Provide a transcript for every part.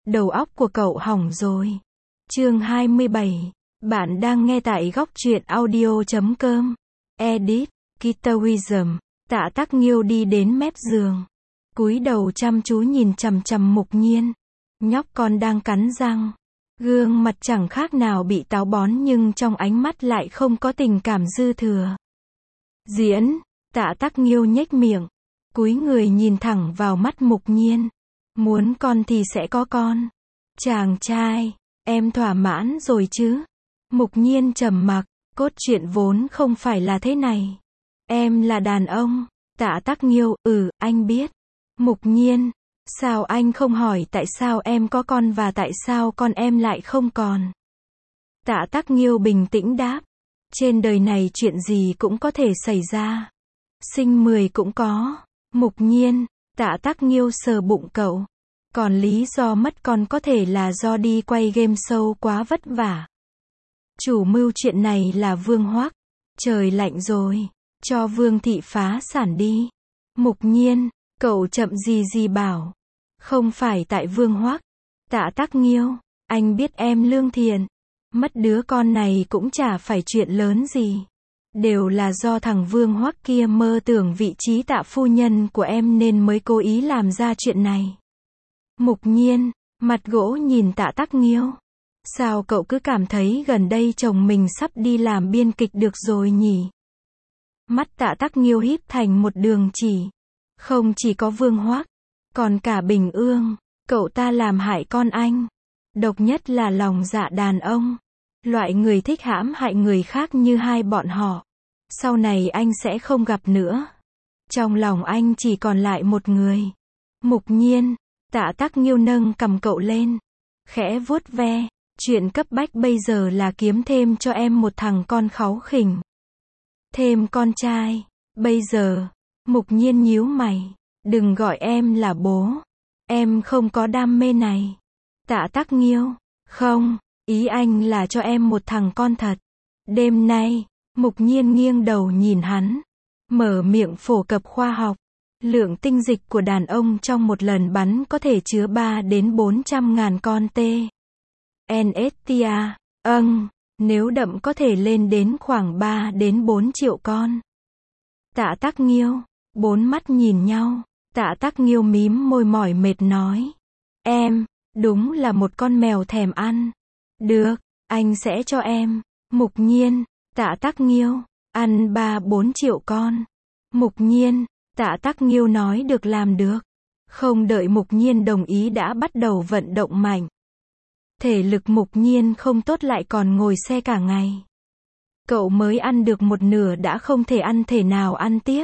Đầu óc của cậu hỏng rồi. Chương 27. Bạn đang nghe tại góc truyện audio.com. Edit, Kitawism. Tạ Tắc Nghiêu đi đến mép giường. Cúi đầu chăm chú nhìn chằm chằm Mục Nhiên. Nhóc con đang cắn răng. Gương mặt chẳng khác nào bị táo bón nhưng trong ánh mắt lại không có tình cảm dư thừa. Diễn, Tạ Tắc Nghiêu nhếch miệng. Cúi người nhìn thẳng vào mắt Mục Nhiên. Muốn con thì sẽ có con. Chàng trai, em thỏa mãn rồi chứ? Mục Nhiên trầm mặc, cốt truyện vốn không phải là thế này. Em là đàn ông. Tạ Tắc Nghiêu, anh biết. Mục Nhiên, sao anh không hỏi tại sao em có con và tại sao con em lại không còn? Tạ Tắc Nghiêu bình tĩnh đáp. Trên đời này chuyện gì cũng có thể xảy ra. Sinh 10 cũng có. Mục Nhiên, Tạ Tắc Nghiêu sờ bụng cậu. Còn lý do mất con có thể là do đi quay game show quá vất vả. Chủ mưu chuyện này là Vương Hoắc. Trời lạnh rồi, cho Vương thị phá sản đi. Mục Nhiên, cậu chậm gì bảo. Không phải tại Vương Hoắc. Tạ Tắc Nghiêu, anh biết em lương thiện. Mất đứa con này cũng chả phải chuyện lớn gì. Đều là do thằng Vương Hoắc kia mơ tưởng vị trí Tạ phu nhân của em nên mới cố ý làm ra chuyện này. Mục Nhiên, mặt gỗ nhìn Tạ Tắc Nghiêu. Sao cậu cứ cảm thấy gần đây chồng mình sắp đi làm biên kịch được rồi nhỉ? Mắt Tạ Tắc Nghiêu híp thành một đường chỉ. Không chỉ có Vương Hoắc, còn cả Bình Ương, cậu ta làm hại con anh. Độc nhất là lòng dạ đàn ông. Loại người thích hãm hại người khác như hai bọn họ. Sau này anh sẽ không gặp nữa. Trong lòng anh chỉ còn lại một người. Mục Nhiên, Tạ Tắc Nghiêu nâng cầm cậu lên. Khẽ vuốt ve. Chuyện cấp bách bây giờ là kiếm thêm cho em một thằng con kháu khỉnh. Thêm con trai. Bây giờ. Mục Nhiên nhíu mày. Đừng gọi em là bố. Em không có đam mê này. Tạ Tắc Nghiêu. Không, ý anh là cho em một thằng con thật. Đêm nay, Mục Nhiên nghiêng đầu nhìn hắn. Mở miệng phổ cập khoa học. Lượng tinh dịch của đàn ông trong một lần bắn có thể chứa 3 đến 400 ngàn con NSTA. Nếu đậm có thể lên đến khoảng 3 đến 4 triệu con. Tạ Tắc Nghiêu, bốn mắt nhìn nhau. Tạ Tắc Nghiêu mím môi mỏi mệt nói. Em, đúng là một con mèo thèm ăn. Được, anh sẽ cho em. Mục Nhiên, Tạ Tắc Nghiêu, ăn 3-4 triệu con. Mục Nhiên, Tạ Tắc Nghiêu nói được làm được. Không đợi Mục Nhiên đồng ý đã bắt đầu vận động mạnh. Thể lực Mục Nhiên không tốt lại còn ngồi xe cả ngày. Cậu mới ăn được một nửa đã không thể ăn thể nào ăn tiếp.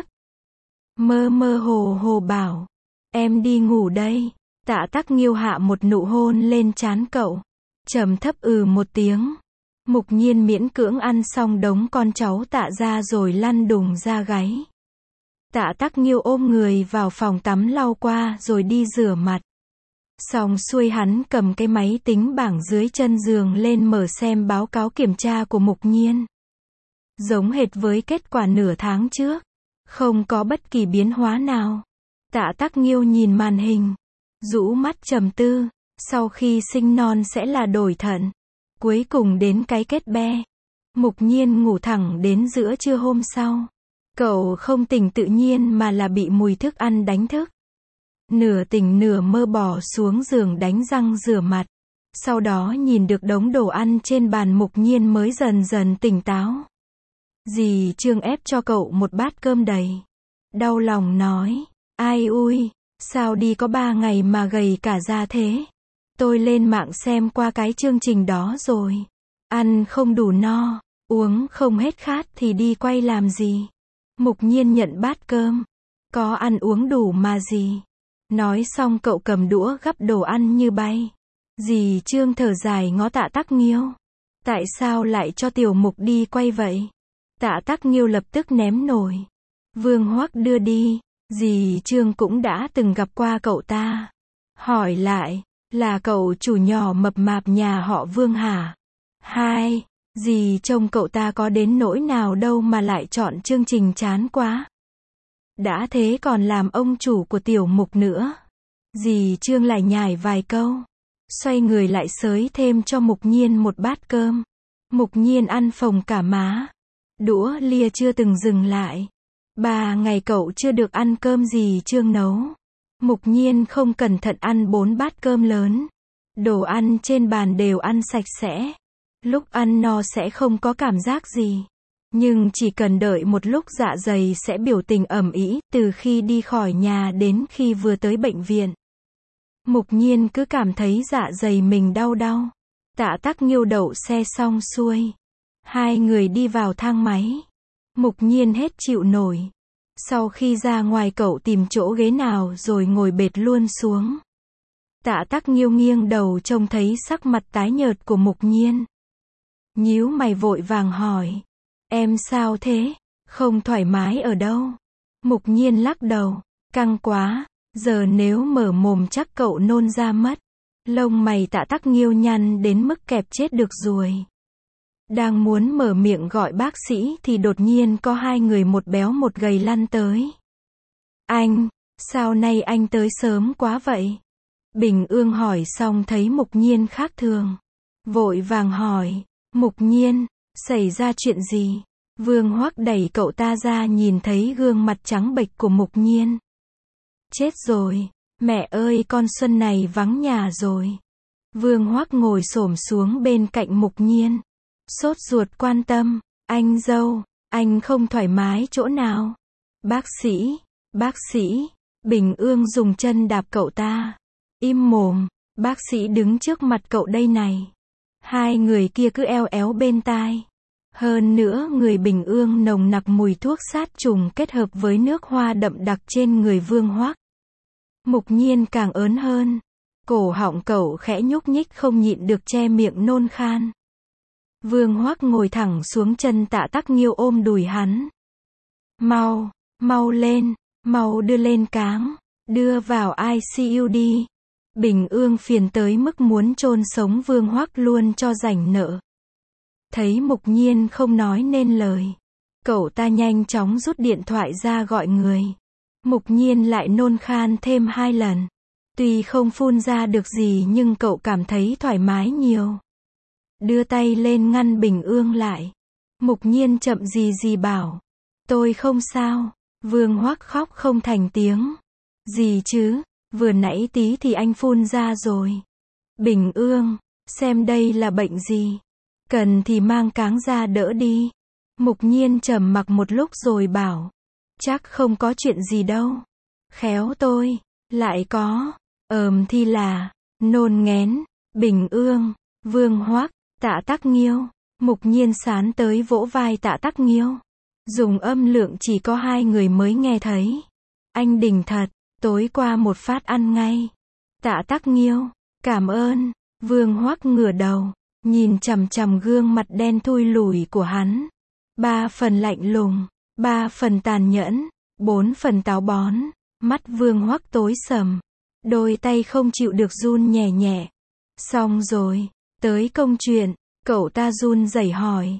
Mơ mơ hồ hồ bảo. Em đi ngủ đây. Tạ Tắc Nghiêu hạ một nụ hôn lên trán cậu. Trầm thấp một tiếng. Mục Nhiên miễn cưỡng ăn xong đống con cháu Tạ ra rồi lăn đùng ra gáy. Tạ Tắc Nghiêu ôm người vào phòng tắm lau qua rồi đi rửa mặt. Xong xuôi hắn cầm cái máy tính bảng dưới chân giường lên mở xem báo cáo kiểm tra của Mục Nhiên. Giống hệt với kết quả nửa tháng trước. Không có bất kỳ biến hóa nào. Tạ Tắc Nghiêu nhìn màn hình. Rũ mắt trầm tư. Sau khi sinh non sẽ là đổi thận. Cuối cùng đến cái kết be. Mục Nhiên ngủ thẳng đến giữa trưa hôm sau. Cậu không tỉnh tự nhiên mà là bị mùi thức ăn đánh thức. Nửa tỉnh nửa mơ bò xuống giường đánh răng rửa mặt. Sau đó nhìn được đống đồ ăn trên bàn Mục Nhiên mới dần dần tỉnh táo. Dì Trương ép cho cậu một bát cơm đầy. Đau lòng nói. Ai ui, sao đi có 3 ngày mà gầy cả ra thế? Tôi lên mạng xem qua cái chương trình đó rồi. Ăn không đủ no, uống không hết khát thì đi quay làm gì? Mục Nhiên nhận bát cơm. Có ăn uống đủ mà gì? Nói xong cậu cầm đũa gắp đồ ăn như bay. Dì Trương thở dài ngó Tạ Tắc Nghiêu. Tại sao lại cho Tiểu Mục đi quay vậy? Tạ Tắc Nghiêu lập tức ném nồi. Vương Hoắc đưa đi. Dì Trương cũng đã từng gặp qua cậu ta. Hỏi lại, là cậu chủ nhỏ mập mạp nhà họ Vương hả? Dì trông cậu ta có đến nỗi nào đâu mà lại chọn chương trình chán quá. Đã thế còn làm ông chủ của Tiểu Mục nữa. Dì Trương lại nhải vài câu. xoay người lại xới thêm cho Mục Nhiên một bát cơm. Mục Nhiên ăn phồng cả má. Đũa lia chưa từng dừng lại. 3 ngày cậu chưa được ăn cơm gì Trương nấu. Mục Nhiên không cẩn thận ăn 4 bát cơm lớn. Đồ ăn trên bàn đều ăn sạch sẽ. Lúc ăn no sẽ không có cảm giác gì. Nhưng chỉ cần đợi một lúc dạ dày sẽ biểu tình ầm ĩ, từ khi đi khỏi nhà đến khi vừa tới bệnh viện. Mục Nhiên cứ cảm thấy dạ dày mình đau đau. Tạ Tắc Nghiêu đậu xe xong xuôi. 2 người đi vào thang máy. Mục Nhiên hết chịu nổi. Sau khi ra ngoài cậu tìm chỗ ghế nào rồi ngồi bệt luôn xuống. Tạ Tắc Nghiêu nghiêng đầu trông thấy sắc mặt tái nhợt của Mục Nhiên. Nhíu mày vội vàng hỏi. Em sao thế? Không thoải mái ở đâu? Mục Nhiên lắc đầu. Căng quá. Giờ nếu mở mồm chắc cậu nôn ra mất. Lông mày Tạ Tắc Nghiêu nhăn đến mức kẹp chết được ruồi. Đang muốn mở miệng gọi bác sĩ thì đột nhiên có 2 người một béo một gầy lăn tới. Anh, sao nay anh tới sớm quá vậy? Bình Ương hỏi xong thấy Mục Nhiên khác thường. Vội vàng hỏi, Mục Nhiên, xảy ra chuyện gì? Vương Hoắc đẩy cậu ta ra nhìn thấy gương mặt trắng bệch của Mục Nhiên. Chết rồi, mẹ ơi con Xuân này vắng nhà rồi. Vương Hoắc ngồi xổm xuống bên cạnh Mục Nhiên. Sốt ruột quan tâm, anh dâu, anh không thoải mái chỗ nào? Bác sĩ, Bình Ương dùng chân đạp cậu ta. Im mồm, bác sĩ đứng trước mặt cậu đây này. 2 người kia cứ eo éo bên tai. Hơn nữa người Bình Ương nồng nặc mùi thuốc sát trùng kết hợp với nước hoa đậm đặc trên người Vương Hoắc. Mục Nhiên càng ớn hơn. Cổ họng cậu khẽ nhúc nhích không nhịn được che miệng nôn khan. Vương Hoắc ngồi thẳng xuống chân Tạ Tắc Nghiêu ôm đùi hắn. Mau lên, mau đưa lên cáng, đưa vào ICU đi. Bình Ương phiền tới mức muốn chôn sống Vương Hoắc luôn cho rảnh nợ. Thấy Mục Nhiên không nói nên lời. Cậu ta nhanh chóng rút điện thoại ra gọi người. Mục Nhiên lại nôn khan thêm 2 lần. Tuy không phun ra được gì nhưng cậu cảm thấy thoải mái nhiều. Đưa tay lên ngăn Bình Ương lại. Mục Nhiên chậm gì bảo. Tôi không sao. Vương Hoắc khóc không thành tiếng. Gì chứ, vừa nãy tí thì anh phun ra rồi. Bình Ương, xem đây là bệnh gì. Cần thì mang cáng ra đỡ đi. Mục Nhiên trầm mặc một lúc rồi bảo. Chắc không có chuyện gì đâu. Khéo tôi, lại có. Thì là, nôn nghén. Bình Ương, Vương Hoắc, Tạ Tắc Nghiêu. Mục Nhiên sán tới vỗ vai Tạ Tắc Nghiêu. Dùng âm lượng chỉ có 2 người mới nghe thấy. Anh đỉnh thật, tối qua một phát ăn ngay. Tạ Tắc Nghiêu, cảm ơn. Vương Hoắc ngửa đầu, nhìn chằm chằm gương mặt đen thui lùi của hắn. 3 phần lạnh lùng, 3 phần tàn nhẫn, 4 phần táo bón. Mắt Vương Hoắc tối sầm. Đôi tay không chịu được run nhẹ nhẹ. Xong rồi, tới công chuyện, cậu ta run rẩy hỏi.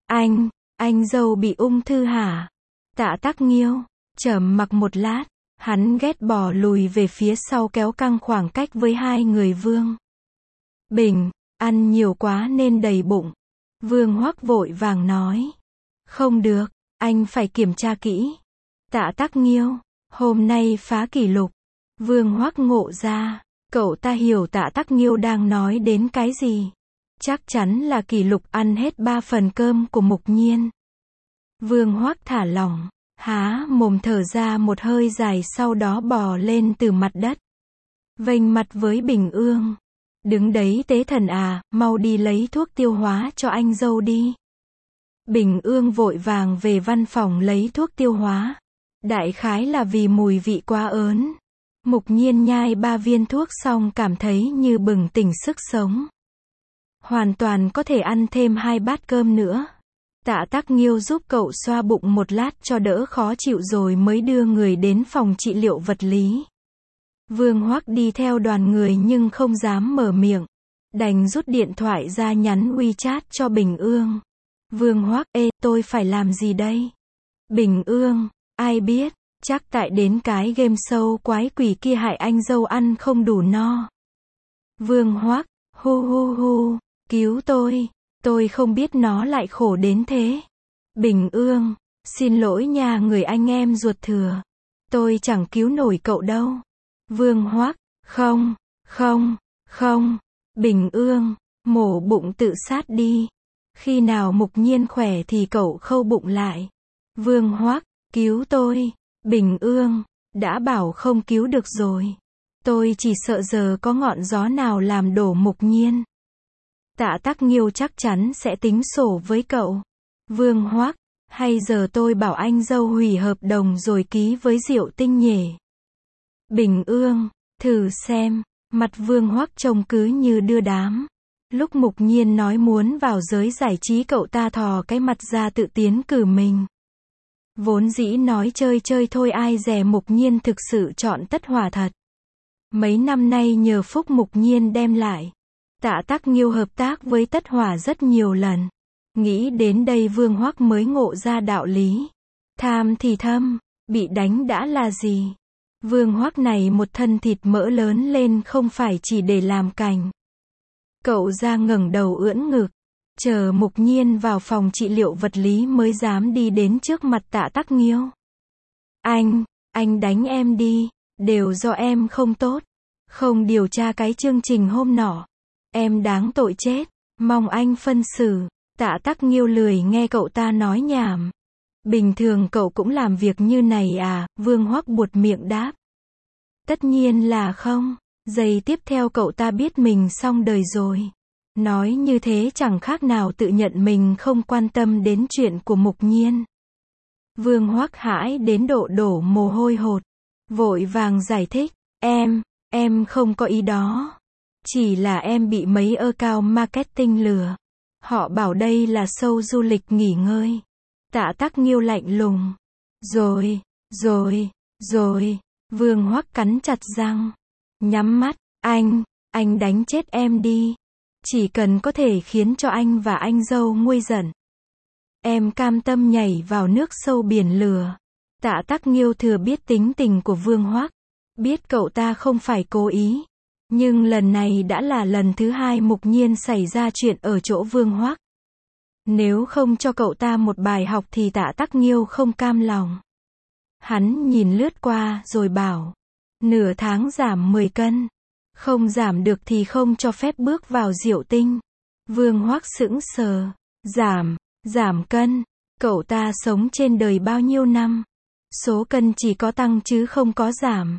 Anh dâu bị ung thư hả? Tạ Tắc Nghiêu, trầm mặc một lát, hắn ghét bỏ lùi về phía sau kéo căng khoảng cách với 2 người Vương. Bình, ăn nhiều quá nên đầy bụng. Vương Hoắc vội vàng nói. Không được, anh phải kiểm tra kỹ. Tạ Tắc Nghiêu, hôm nay phá kỷ lục. Vương Hoắc ngộ ra, cậu ta hiểu Tạ Tắc Nghiêu đang nói đến cái gì. Chắc chắn là kỷ lục ăn hết 3 phần cơm của Mục Nhiên. Vương Hoắc thả lỏng, há mồm thở ra một hơi dài sau đó bò lên từ mặt đất. Vênh mặt với Bình Ương. Đứng đấy tế thần à, mau đi lấy thuốc tiêu hóa cho anh dâu đi. Bình Ương vội vàng về văn phòng lấy thuốc tiêu hóa. Đại khái là vì mùi vị quá ớn. Mục Nhiên nhai 3 viên thuốc xong cảm thấy như bừng tỉnh sức sống. Hoàn toàn có thể ăn thêm 2 bát cơm nữa. Tạ Tắc Nghiêu giúp cậu xoa bụng một lát cho đỡ khó chịu rồi mới đưa người đến phòng trị liệu vật lý. Vương Hoắc đi theo đoàn người nhưng không dám mở miệng. Đành rút điện thoại ra nhắn WeChat cho Bình Ương. Vương Hoắc, tôi phải làm gì đây? Bình Ương, ai biết, chắc tại đến cái game show quái quỷ kia hại anh dâu ăn không đủ no. Vương Hoắc, hu hu hu, cứu tôi không biết nó lại khổ đến thế. Bình Ương, xin lỗi nha người anh em ruột thừa. Tôi chẳng cứu nổi cậu đâu. Vương Hoắc, không. Bình Ương, mổ bụng tự sát đi. Khi nào Mục Nhiên khỏe thì cậu khâu bụng lại. Vương Hoắc, cứu tôi. Bình Ương, đã bảo không cứu được rồi. Tôi chỉ sợ giờ có ngọn gió nào làm đổ Mục Nhiên. Tạ Tắc Nghiêu chắc chắn sẽ tính sổ với cậu. Vương Hoắc, hay giờ tôi bảo anh dâu hủy hợp đồng rồi ký với Diệu Tinh nhỉ? Bình Ương, thử xem. Mặt Vương Hoắc trông cứ như đưa đám. Lúc Mục Nhiên nói muốn vào giới giải trí cậu ta thò cái mặt ra tự tiến cử mình. Vốn dĩ nói chơi chơi thôi ai dè Mục Nhiên thực sự chọn Tất Hỏa thật. Mấy năm nay nhờ phúc Mục Nhiên đem lại. Tạ Tắc Nghiêu hợp tác với Tất Hỏa rất nhiều lần. Nghĩ đến đây Vương Hoắc mới ngộ ra đạo lý. Tham thì thâm, bị đánh đã là gì? Vương Hoắc này một thân thịt mỡ lớn lên không phải chỉ để làm cảnh. Cậu ra ngẩng đầu ưỡn ngực, chờ Mục Nhiên vào phòng trị liệu vật lý mới dám đi đến trước mặt Tạ Tắc Nghiêu. Anh đánh em đi, đều do em không tốt, không điều tra cái chương trình hôm nọ. Em đáng tội chết, mong anh phân xử. Tạ Tắc Nghiêu lười nghe cậu ta nói nhảm. Bình thường cậu cũng làm việc như này à? Vương Hoắc buột miệng đáp. Tất nhiên là không. Giây tiếp theo cậu ta biết mình xong đời rồi. Nói như thế chẳng khác nào tự nhận mình không quan tâm đến chuyện của Mục Nhiên. Vương Hoắc hãi đến độ đổ mồ hôi hột. Vội vàng giải thích. Em không có ý đó. Chỉ là em bị mấy cao marketing lừa. Họ bảo đây là show du lịch nghỉ ngơi. Tạ Tắc Nghiêu lạnh lùng. Rồi. Vương Hoắc cắn chặt răng. Nhắm mắt. Anh đánh chết em đi. Chỉ cần có thể khiến cho anh và anh dâu nguôi giận. Em cam tâm nhảy vào nước sâu biển lửa. Tạ Tắc Nghiêu thừa biết tính tình của Vương Hoắc. Biết cậu ta không phải cố ý. Nhưng lần này đã là lần thứ hai Mục Nhiên xảy ra chuyện ở chỗ Vương Hoắc. Nếu không cho cậu ta một bài học thì Tạ Tắc Nghiêu không cam lòng. Hắn nhìn lướt qua rồi bảo. Nửa tháng giảm 10 cân. Không giảm được thì không cho phép bước vào Diệu Tinh. Vương Hoắc sững sờ. Giảm cân. Cậu ta sống trên đời bao nhiêu năm. Số cân chỉ có tăng chứ không có giảm.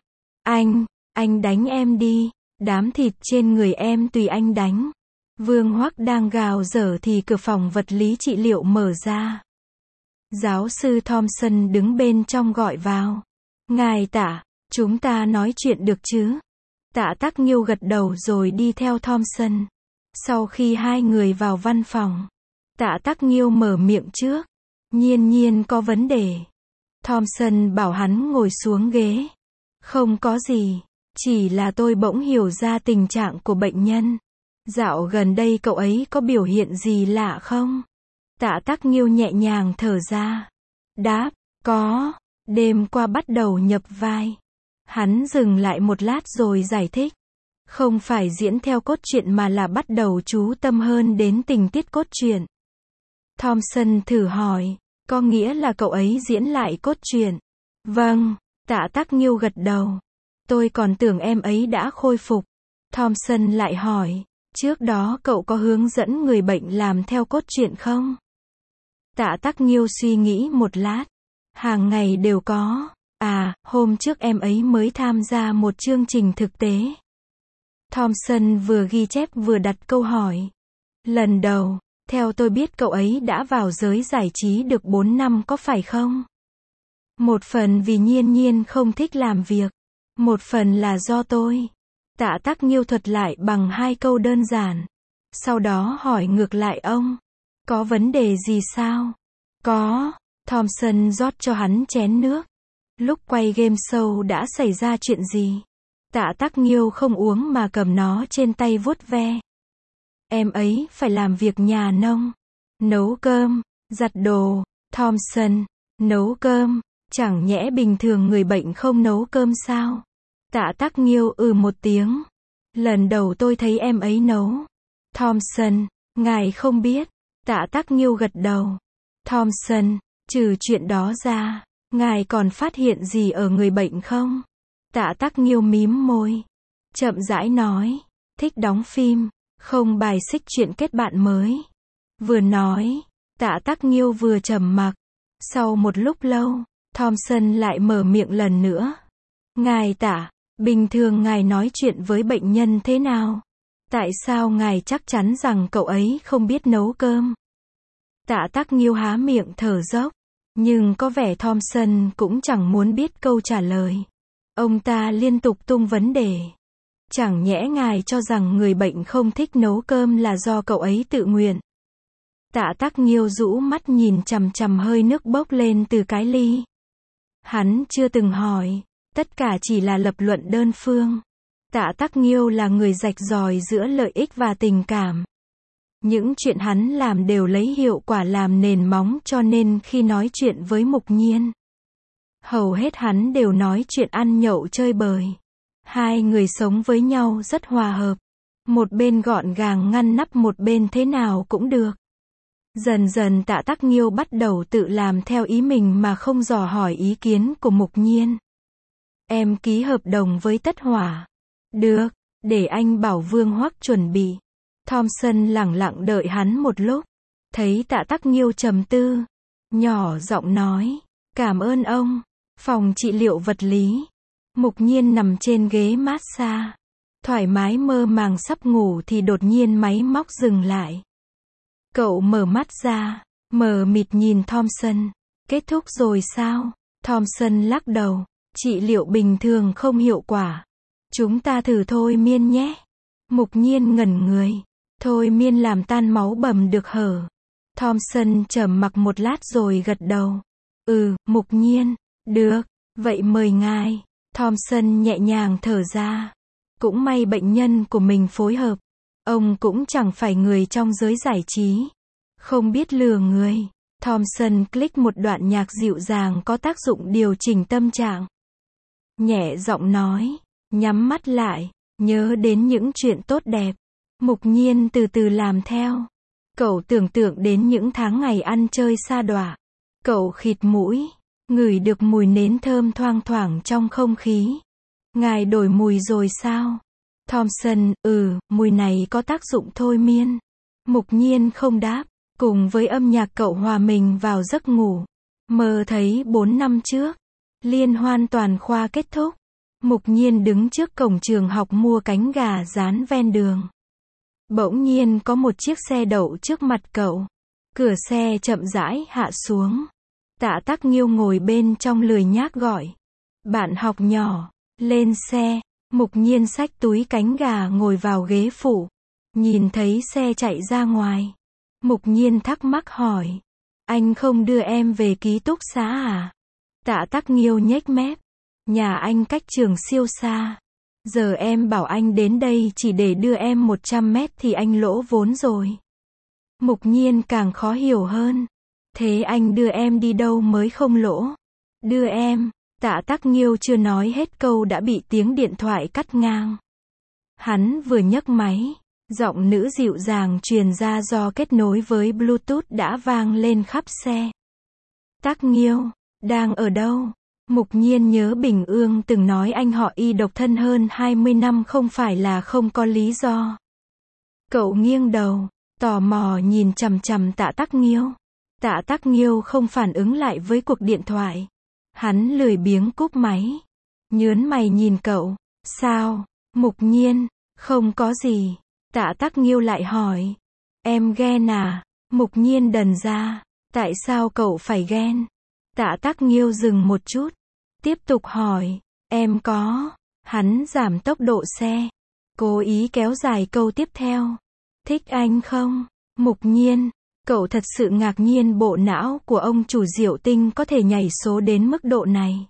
Anh đánh em đi. Đám thịt trên người em tùy anh đánh. Vương Hoắc đang gào dở thì cửa phòng vật lý trị liệu mở ra. Giáo sư Thompson đứng bên trong gọi vào. Ngài Tạ, chúng ta nói chuyện được chứ? Tạ Tắc Nghiêu gật đầu rồi đi theo Thompson. Sau khi hai người vào văn phòng, Tạ Tắc Nghiêu mở miệng trước. Nhiên có vấn đề. Thompson bảo hắn ngồi xuống ghế. Không có gì. Chỉ là tôi bỗng hiểu ra tình trạng của bệnh nhân. Dạo gần đây cậu ấy có biểu hiện gì lạ không? Tạ Tắc Nghiêu nhẹ nhàng thở ra. Đáp, có. Đêm qua bắt đầu nhập vai. Hắn dừng lại một lát rồi giải thích. Không phải diễn theo cốt truyện mà là bắt đầu chú tâm hơn đến tình tiết cốt truyện. Thompson thử hỏi, có nghĩa là cậu ấy diễn lại cốt truyện? Vâng, Tạ Tắc Nghiêu gật đầu. Tôi còn tưởng em ấy đã khôi phục. Thompson lại hỏi, trước đó cậu có hướng dẫn người bệnh làm theo cốt truyện không? Tạ Tắc Nghiêu suy nghĩ một lát. Hàng ngày đều có. Hôm trước em ấy mới tham gia một chương trình thực tế. Thompson vừa ghi chép vừa đặt câu hỏi. Lần đầu, theo tôi biết cậu ấy đã vào giới giải trí được 4 năm có phải không? Một phần vì Nhiên không thích làm việc. Một phần là do tôi. Tạ Tắc Nghiêu thuật lại bằng 2 câu đơn giản. Sau đó hỏi ngược lại ông. Có vấn đề gì sao? Có. Thompson rót cho hắn chén nước. Lúc quay game show đã xảy ra chuyện gì? Tạ Tắc Nghiêu không uống mà cầm nó trên tay vuốt ve. Em ấy phải làm việc nhà nông. Nấu cơm, giặt đồ. Thompson, nấu cơm. Chẳng nhẽ bình thường người bệnh không nấu cơm sao? Tạ Tắc Nghiêu một tiếng. Lần đầu tôi thấy em ấy nấu. Thompson, ngài không biết. Tạ Tắc Nghiêu gật đầu. Thompson, trừ chuyện đó ra, ngài còn phát hiện gì ở người bệnh không? Tạ Tắc Nghiêu mím môi. Chậm rãi nói. Thích đóng phim, không bài xích chuyện kết bạn mới. Vừa nói, Tạ Tắc Nghiêu vừa trầm mặc. Sau một lúc lâu, Thompson lại mở miệng lần nữa. Ngài Tạ, bình thường ngài nói chuyện với bệnh nhân thế nào? Tại sao ngài chắc chắn rằng cậu ấy không biết nấu cơm? Tạ Tắc Nghiêu há miệng thở dốc, nhưng có vẻ Thompson cũng chẳng muốn biết câu trả lời. Ông ta liên tục tung vấn đề. Chẳng nhẽ ngài cho rằng người bệnh không thích nấu cơm là do cậu ấy tự nguyện? Tạ Tắc Nghiêu rũ mắt nhìn chằm chằm hơi nước bốc lên từ cái ly. Hắn chưa từng hỏi, tất cả chỉ là lập luận đơn phương. Tạ Tắc Nghiêu là người rạch ròi giữa lợi ích và tình cảm. Những chuyện hắn làm đều lấy hiệu quả làm nền móng, cho nên khi nói chuyện với Mục Nhiên, hầu hết hắn đều nói chuyện ăn nhậu chơi bời. Hai người sống với nhau rất hòa hợp. Một bên gọn gàng ngăn nắp, một bên thế nào cũng được. Dần dần Tạ Tắc Nghiêu bắt đầu tự làm theo ý mình mà không dò hỏi ý kiến của Mục Nhiên. Em ký hợp đồng với Tất Hỏa. Được, để anh bảo Vương Hoắc chuẩn bị. Thompson lẳng lặng đợi hắn một lúc. Thấy Tạ Tắc Nghiêu trầm tư, nhỏ giọng nói. Cảm ơn ông. Phòng trị liệu vật lý. Mục Nhiên nằm trên ghế massage. Thoải mái mơ màng sắp ngủ thì đột nhiên máy móc dừng lại. Cậu mở mắt ra, mờ mịt nhìn Thompson. Kết thúc rồi sao? Thompson lắc đầu. Trị liệu bình thường không hiệu quả. Chúng ta thử thôi miên nhé. Mục Nhiên ngẩn người. Thôi miên làm tan máu bầm được hở? Thompson trầm mặc một lát rồi gật đầu. Mục Nhiên. Được, vậy mời ngài. Thompson nhẹ nhàng thở ra. Cũng may bệnh nhân của mình phối hợp. Ông cũng chẳng phải người trong giới giải trí. Không biết lừa người. Thompson click một đoạn nhạc dịu dàng có tác dụng điều chỉnh tâm trạng. Nhẹ giọng nói. Nhắm mắt lại. Nhớ đến những chuyện tốt đẹp. Mục Nhiên từ từ làm theo. Cậu tưởng tượng đến những tháng ngày ăn chơi sa đọa. Cậu khịt mũi. Ngửi được mùi nến thơm thoang thoảng trong không khí. Ngài đổi mùi rồi sao? Thompson, mùi này có tác dụng thôi miên. Mục Nhiên không đáp. Cùng với âm nhạc cậu hòa mình vào giấc ngủ. Mơ thấy 4 năm trước, liên hoan toàn khoa kết thúc. Mục Nhiên đứng trước cổng trường học mua cánh gà rán ven đường. Bỗng nhiên có một chiếc xe đậu trước mặt cậu. Cửa xe chậm rãi hạ xuống. Tạ Tắc Nghiêu ngồi bên trong lười nhác gọi. Bạn học nhỏ, lên xe. Mục Nhiên xách túi cánh gà ngồi vào ghế phụ. Nhìn thấy xe chạy ra ngoài. Mục Nhiên thắc mắc hỏi. Anh không đưa em về ký túc xá à? Tạ Tắc Nghiêu nhếch mép. Nhà anh cách trường siêu xa. Giờ em bảo anh đến đây chỉ để đưa em 100 mét thì anh lỗ vốn rồi. Mục Nhiên càng khó hiểu hơn. Thế anh đưa em đi đâu mới không lỗ? Đưa em. Tạ Tắc Nghiêu chưa nói hết câu đã bị tiếng điện thoại cắt ngang. Hắn vừa nhấc máy. Giọng nữ dịu dàng truyền ra do kết nối với Bluetooth đã vang lên khắp xe. Tắc Nghiêu, đang ở đâu? Mục Nhiên nhớ Bình Ương từng nói anh họ Y độc thân hơn 20 năm không phải là không có lý do. Cậu nghiêng đầu, tò mò nhìn chằm chằm Tạ Tắc Nghiêu. Tạ Tắc Nghiêu không phản ứng lại với cuộc điện thoại. Hắn lười biếng cúp máy. Nhớn mày nhìn cậu. Sao? Mục Nhiên, không có gì. Tạ Tắc Nghiêu lại hỏi. Em ghen à? Mục Nhiên đần ra. Tại sao cậu phải ghen? Tạ Tắc Nghiêu dừng một chút. Tiếp tục hỏi. Em có. Hắn giảm tốc độ xe. Cố ý kéo dài câu tiếp theo. Thích anh không? Mục Nhiên. Cậu thật sự ngạc nhiên bộ não của ông chủ Diệu Tinh có thể nhảy số đến mức độ này.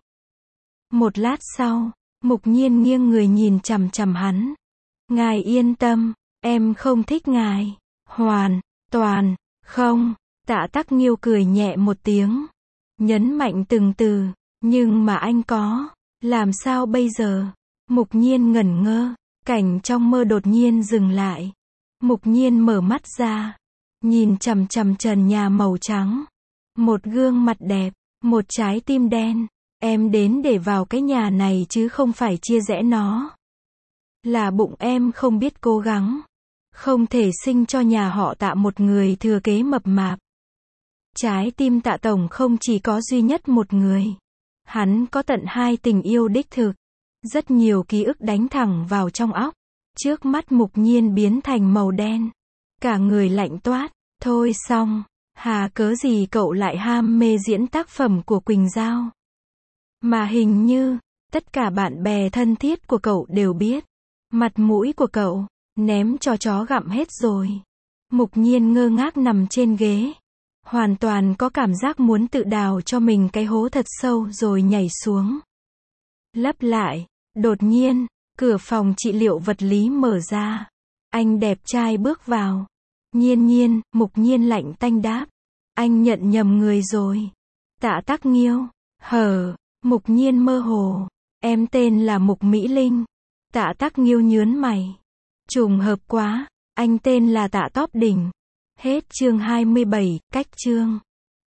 Một lát sau, Mục Nhiên nghiêng người nhìn chằm chằm hắn. Ngài yên tâm, em không thích ngài. Hoàn toàn không. Tạ Tắc Nghiêu cười nhẹ một tiếng. Nhấn mạnh từng từ. Nhưng mà anh có. Làm sao bây giờ? Mục Nhiên ngẩn ngơ. Cảnh trong mơ đột nhiên dừng lại. Mục Nhiên mở mắt ra, nhìn chằm chằm trần nhà màu trắng. Một gương mặt đẹp, một trái tim đen. Em đến để vào cái nhà này chứ không phải chia rẽ nó. Là bụng em không biết cố gắng. Không thể sinh cho nhà họ Tạ một người thừa kế mập mạp. Trái tim Tạ Tổng không chỉ có duy nhất một người. Hắn có tận 2 tình yêu đích thực. Rất nhiều ký ức đánh thẳng vào trong óc. Trước mắt Mục Nhiên biến thành màu đen. Cả người lạnh toát. Thôi xong, hà cớ gì cậu lại ham mê diễn tác phẩm của Quỳnh Giao? Mà hình như, tất cả bạn bè thân thiết của cậu đều biết. Mặt mũi của cậu, ném cho chó gặm hết rồi. Mục Nhiên ngơ ngác nằm trên ghế. Hoàn toàn có cảm giác muốn tự đào cho mình cái hố thật sâu rồi nhảy xuống. Lấp lại, đột nhiên, cửa phòng trị liệu vật lý mở ra. Anh đẹp trai bước vào. Nhiên, Mục Nhiên lạnh tanh đáp. Anh nhận nhầm người rồi. Tạ Tắc Nghiêu. Mục Nhiên mơ hồ. Em tên là Mục Mỹ Linh. Tạ Tắc Nghiêu nhướng mày. Trùng hợp quá, anh tên là Tạ Tóp Đỉnh. Hết chương 27, cách chương.